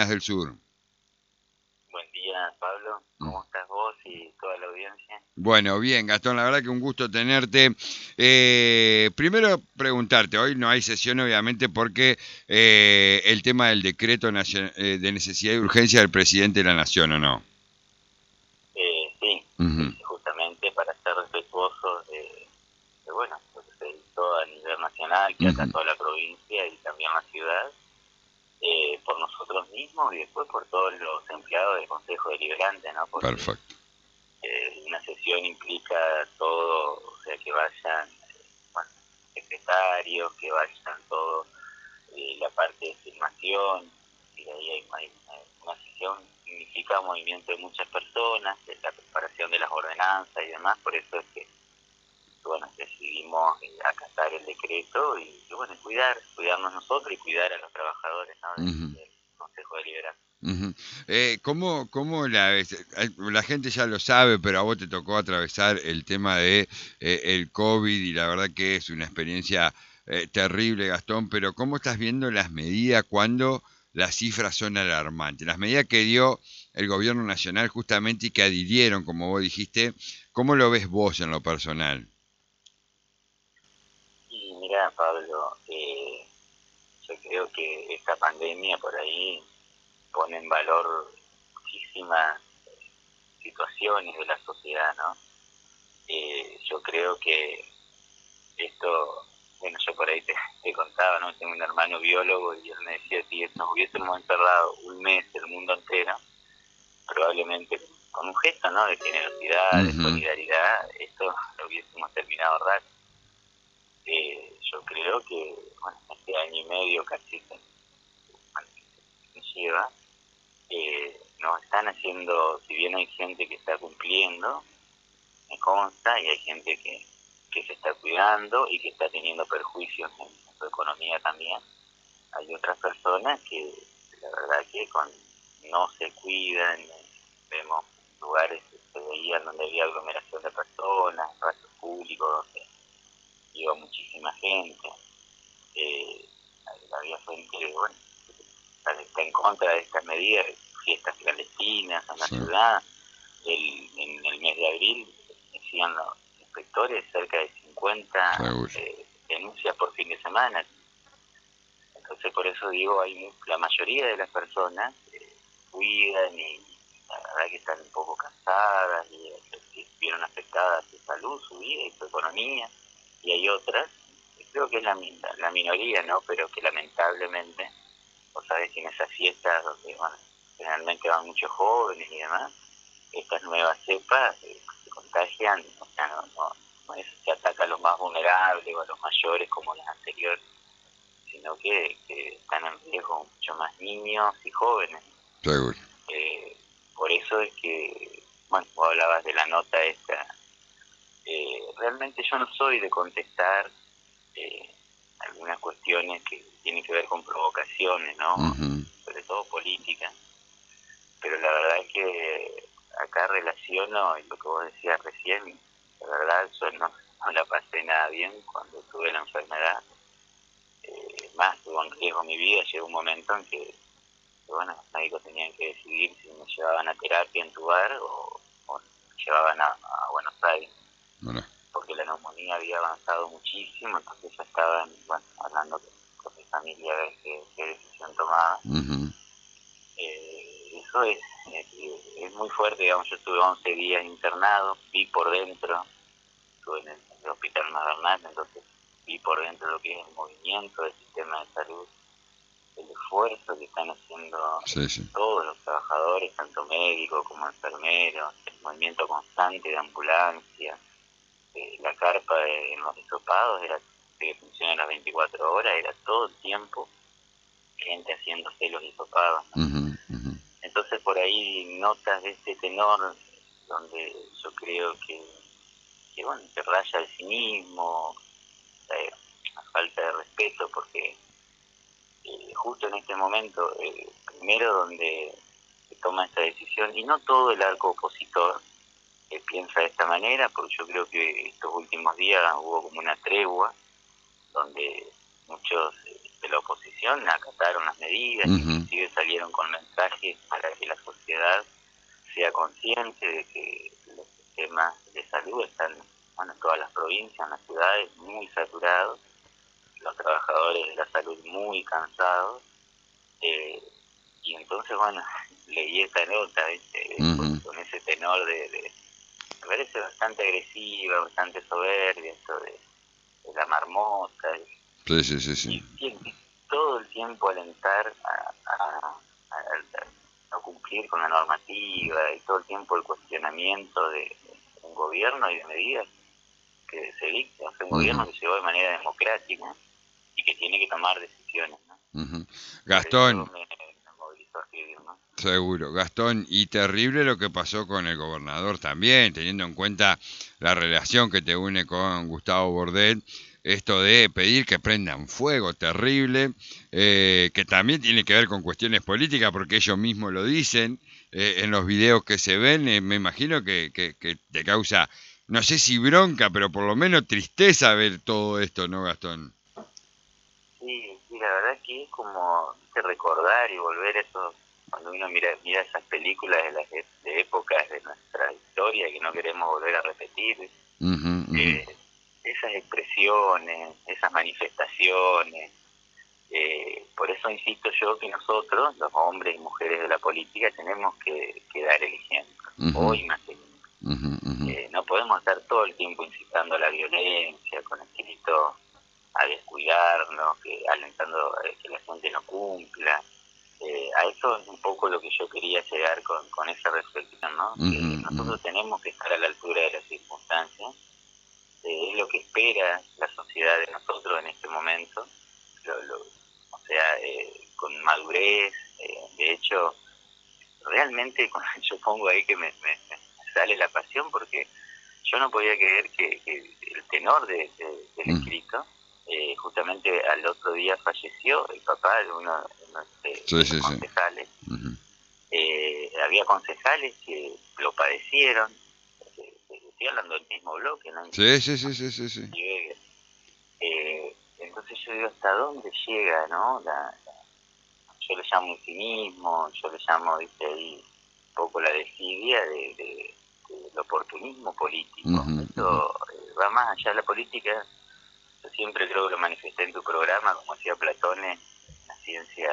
Coordenadas del Sur. Buen día, Pablo. Mm. ¿Cómo estás vos y toda la audiencia? Bueno, bien, Gastón, la verdad que un gusto tenerte. Primero preguntarte, hoy no hay sesión obviamente porque el tema del decreto de necesidad y urgencia del presidente de la Nación, ¿o no? Sí, Ujú, justamente para ser respetuosos de, bueno, lo que se hizo a nivel nacional, que ujú. acató a la provincia y también la ciudad, por nosotros mismos y después por todos los empleados del Consejo Deliberante, ¿no? Porque Perfecto. una sesión implica todo, o sea, que vayan, bueno, secretarios, que vayan todos la parte de filmación, y ahí hay una sesión significa movimiento de muchas personas, de la preparación de las ordenanzas y demás, por eso es que bueno, decidimos acatar el decreto y bueno, cuidarnos nosotros y cuidar a los trabajadores, ¿no? Ujú, Del Consejo Deliberante. ujú. ¿Cómo la ves? La gente ya lo sabe, pero a vos te tocó atravesar el tema de el COVID y la verdad que es una experiencia terrible, Gastón, pero ¿cómo estás viendo las medidas cuando las cifras son alarmantes? Las medidas que dio el gobierno nacional justamente y que adhirieron, como vos dijiste, ¿cómo lo ves vos en lo personal? Y mira, Pablo, yo creo que esta pandemia por ahí pone en valor muchísimas situaciones de la sociedad, ¿no? Yo creo que esto, bueno, yo por ahí te contaba, ¿no? Tengo un hermano biólogo y él me decía, si nos hubiésemos encerrado un mes el mundo entero, probablemente con un gesto, ¿no? De generosidad, de Ujú, solidaridad, esto lo hubiésemos terminado rápido. Yo creo que, bueno, este año y medio casi que se lleva, nos están haciendo, si bien hay gente que está cumpliendo, me consta, y hay gente que se está cuidando y que está teniendo perjuicios en su economía también, hay otras personas que la verdad que no se cuidan, vemos lugares que se veían donde había aglomeración de personas, espacios públicos donde iba muchísima gente, eh, había gente, bueno, está en contra de estas medidas, fiestas clandestinas en la sí, ciudad. En el mes de abril decían los inspectores cerca de 50 seguro. denuncias por fin de semana. Entonces por eso digo, la mayoría de las personas cuidan y la verdad que están un poco cansadas y vieron afectadas su salud, su vida y su economía, y hay otras, creo que es la minoría, ¿no? Pero que lamentablemente, vos sabés que en esas fiestas donde, bueno, generalmente van muchos jóvenes y demás, estas nuevas cepas se contagian, o sea, no es que ataca a los más vulnerables o a los mayores como las anteriores, sino que están en riesgo mucho más niños y jóvenes. Seguro. Eh, por eso es que, bueno, vos hablabas de la nota esta, realmente yo no soy de contestar algunas cuestiones que tienen que ver con provocaciones, ¿no? Ujú, Sobre todo políticas, pero la verdad es que acá relaciono lo que vos decías recién, la verdad yo no la pasé nada bien cuando tuve la enfermedad, más tuvo en riesgo mi vida, llegó un momento en que bueno, los médicos tenían que decidir si me llevaban a terapia en tu bar o me llevaban a Buenos Aires, bueno, porque la neumonía había avanzado muchísimo, entonces ya estaban, bueno, hablando con mi familia a ver qué decisión tomaba. ujú, Eso es muy fuerte, digamos, yo estuve 11 días internado, vi por dentro, estuve en el hospital maternal, entonces vi por dentro lo que es el movimiento del sistema de salud, el esfuerzo que están haciendo sí, sí. todos los trabajadores, tanto médicos como enfermeros, el movimiento constante de ambulancias, la carpa en los hisopados era que funciona las 24 horas, era todo el tiempo gente haciéndose los hisopados, ¿no? Ujú, ujú. Entonces por ahí notas de este tenor donde yo creo que bueno, se raya el cinismo, la falta de respeto, porque justo en este momento, primero donde se toma esta decisión, y no todo el arco opositor piensa de esta manera, porque yo creo que estos últimos días hubo como una tregua, donde muchos de la oposición acataron las medidas, inclusive salieron con mensajes para que la sociedad sea consciente de que los sistemas de salud están, bueno, en todas las provincias, en las ciudades, muy saturados, los trabajadores de la salud muy cansados, y entonces, bueno, leí esta nota, con ese tenor me parece bastante agresiva, bastante soberbia, esto de la marmota, Sí. y todo el tiempo alentar a cumplir con la normativa, y todo el tiempo el cuestionamiento de un gobierno y de medidas que se dictan, un gobierno que llegó de manera democrática y que tiene que tomar decisiones, ¿no? Gastón, me movilizó a escribir, ¿no? seguro, Gastón, y terrible lo que pasó con el gobernador también, teniendo en cuenta la relación que te une con Gustavo Bordet, esto de pedir que prendan fuego, terrible, que también tiene que ver con cuestiones políticas, porque ellos mismos lo dicen, en los videos que se ven, me imagino que te causa, no sé si bronca, pero por lo menos tristeza ver todo esto, ¿no, Gastón? Sí, la verdad es que es como recordar y volver eso, cuando uno mira esas películas de épocas de nuestra historia que no queremos volver a repetir, esas expresiones, esas manifestaciones, por eso insisto yo que nosotros, los hombres y mujeres de la política, tenemos que dar el ejemplo, hoy más que nunca. No podemos estar todo el tiempo incitando a la violencia, con escritos a descuidarnos, alentando que la gente no cumpla. A eso es un poco lo que yo quería llegar con esa reflexión, ¿no? Que nosotros tenemos que estar a la altura de las circunstancias, es lo que espera la sociedad de nosotros en este momento, o sea, con madurez. De hecho, realmente cuando yo pongo ahí que me sale la pasión, porque yo no podía creer que el tenor del escrito, justamente al otro día falleció el papá de uno de los concejales. Había concejales que lo padecieron, estoy hablando del mismo bloque, ¿no? Sí. Entonces yo digo, ¿hasta dónde llega, no? Yo le llamo el cinismo, yo le llamo, dice ahí, un poco la desidia del oportunismo político. Esto va más allá de la política. Yo siempre creo que lo manifesté en tu programa, como decía Platón, la ciencia,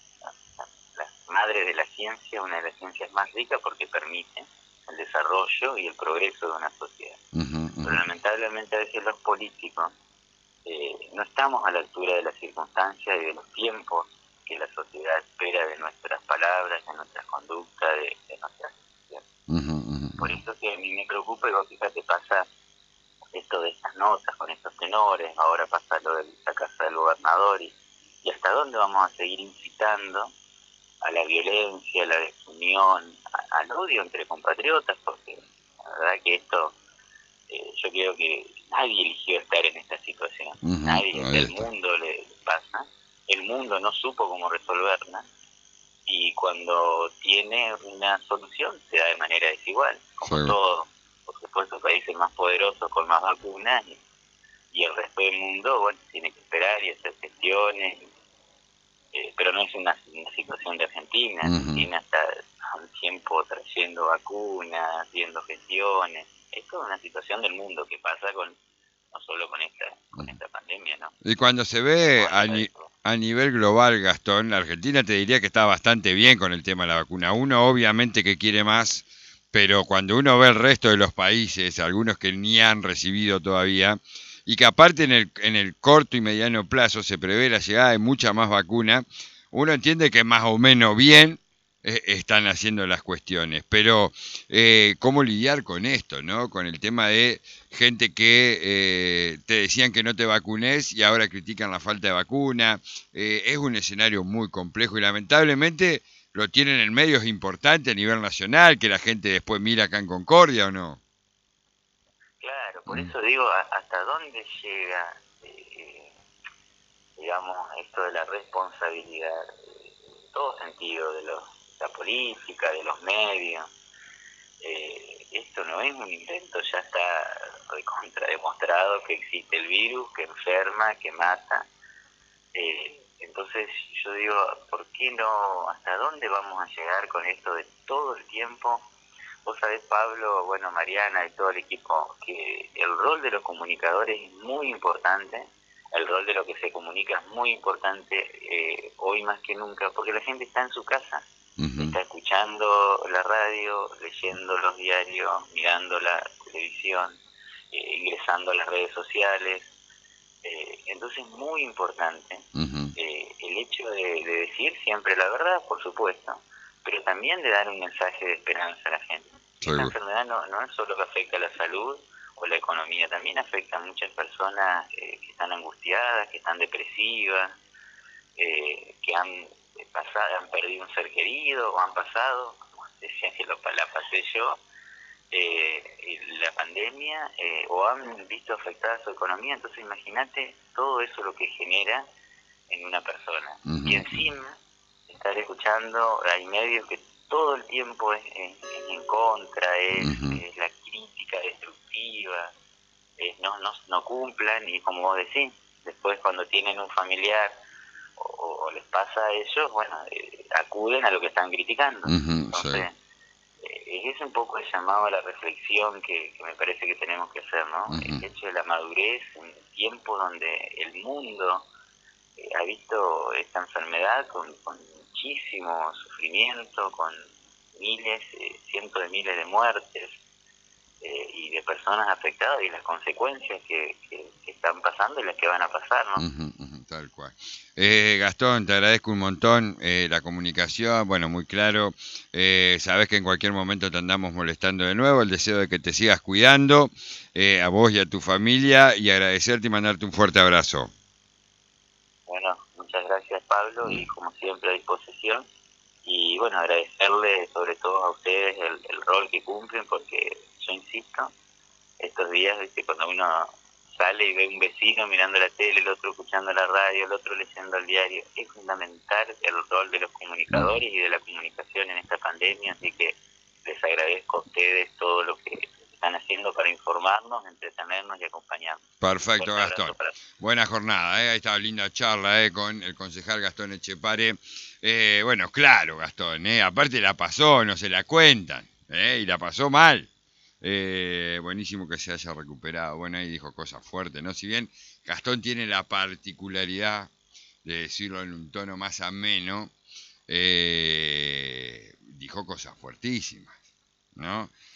la madre de la ciencia, una de las ciencias más ricas porque permite el desarrollo y el progreso de una sociedad. Pero lamentablemente a veces los políticos no estamos a la altura de las circunstancias y de los tiempos que la sociedad espera de nuestras palabras, de nuestras conductas, de nuestras decisiones. Por eso que a mí me preocupa, y vos fíjate, pasa esto de estas notas con estos tenores, ahora pasa lo de la casa del gobernador, y hasta dónde vamos a seguir incitando a la violencia, a la desunión, al odio entre compatriotas, porque la verdad que esto, yo creo que nadie eligió estar en esta situación, nadie, el mundo le pasa, el mundo no supo cómo resolverla, y cuando tiene una solución se da de manera desigual, como todo. Por supuesto, países más poderosos con más vacunas, y el resto del mundo, bueno, tiene que esperar y hacer gestiones, pero no es una situación de Argentina. Argentina está un tiempo trayendo vacunas, haciendo gestiones. Esto es una situación del mundo que pasa no solo con esta pandemia, ¿no? Y cuando se ve a nivel global, Gastón, la Argentina te diría que está bastante bien con el tema de la vacuna. Uno obviamente que quiere más, pero cuando uno ve el resto de los países, algunos que ni han recibido todavía, y que aparte en el corto y mediano plazo se prevé la llegada de mucha más vacuna, uno entiende que más o menos bien están haciendo las cuestiones. Pero, ¿cómo lidiar con esto, no? Con el tema de gente que te decían que no te vacunes y ahora critican la falta de vacuna. Es un escenario muy complejo y lamentablemente lo tienen en medios importantes a nivel nacional, que la gente después mira acá en Concordia, ¿o no? Claro, por eso digo, ¿hasta dónde llega, digamos, esto de la responsabilidad, en todo sentido, de la política, de los medios? Esto no es un invento, ya está recontra demostrado que existe el virus, que enferma, que mata. Entonces yo digo, ¿por qué no? ¿Hasta dónde vamos a llegar con esto de todo el tiempo? Vos sabés, Pablo, bueno, Mariana y todo el equipo, que el rol de los comunicadores es muy importante, el rol de lo que se comunica es muy importante hoy más que nunca, porque la gente está en su casa, está escuchando la radio, leyendo los diarios, mirando la televisión, ingresando a las redes sociales. Entonces es muy importante el hecho de decir siempre la verdad, por supuesto, pero también de dar un mensaje de esperanza a la gente. Esta enfermedad no es solo que afecta a la salud o la economía, también afecta a muchas personas que están angustiadas, que están depresivas, que han perdido un ser querido o han pasado, como decían que la pasé yo, la pandemia, o han visto afectada su economía. Entonces imagínate todo eso lo que genera en una persona. Y encima estar escuchando, hay medios que todo el tiempo es en contra, es la crítica destructiva, no cumplan, y como vos decís, después cuando tienen un familiar o les pasa a ellos, bueno, acuden a lo que están criticando. Entonces es un poco el llamado a la reflexión que me parece que tenemos que hacer, ¿no? El hecho de la madurez en un tiempo donde el mundo ha visto esta enfermedad con muchísimo sufrimiento, con miles, cientos de miles de muertes y de personas afectadas, y las consecuencias que están pasando y las que van a pasar, ¿no? Tal cual. Gastón, te agradezco un montón la comunicación, bueno, muy claro. Sabés que en cualquier momento te andamos molestando de nuevo, el deseo de que te sigas cuidando, a vos y a tu familia, y agradecerte y mandarte un fuerte abrazo. Bueno, muchas gracias, Pablo, y como siempre a disposición. Y bueno, agradecerle sobre todo a ustedes el rol que cumplen, porque yo insisto, estos días, ¿viste? Cuando uno sale y ve un vecino mirando la tele, el otro escuchando la radio, el otro leyendo el diario, es fundamental el rol de los comunicadores y de la comunicación en esta pandemia, así que les agradezco a ustedes todo lo que están haciendo para informarnos, entretenernos y acompañarnos. Perfecto, Gastón. Buena jornada, ahí está, linda charla con el concejal Gastón Etchepare. Bueno, claro, Gastón, aparte la pasó, no se la cuentan, y la pasó mal. Buenísimo que se haya recuperado. Bueno, ahí dijo cosas fuertes, ¿no? Si bien Gastón tiene la particularidad de decirlo en un tono más ameno, dijo cosas fuertísimas, ¿no?